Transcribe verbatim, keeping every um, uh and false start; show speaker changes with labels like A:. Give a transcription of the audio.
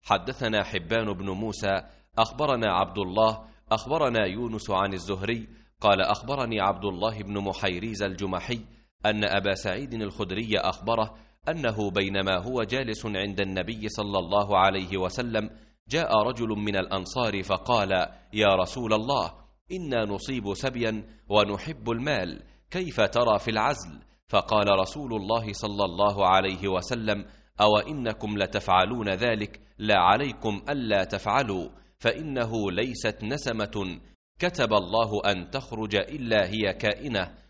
A: حدثنا حبان بن موسى أخبرنا عبد الله أخبرنا يونس عن الزهري قال أخبرني عبد الله بن محيريز الجمحي أن أبا سعيد الخدري أخبره أنه بينما هو جالس عند النبي صلى الله عليه وسلم جاء رجل من الأنصار فقال: يا رسول الله، إنا نصيب سبيا ونحب المال، كيف ترى في العزل؟ فقال رسول الله صلى الله عليه وسلم: أو إنكم لتفعلون ذلك، لا عليكم ألا تفعلوا، فإنه ليست نسمة كتب الله أن تخرج إلا هي كائنة،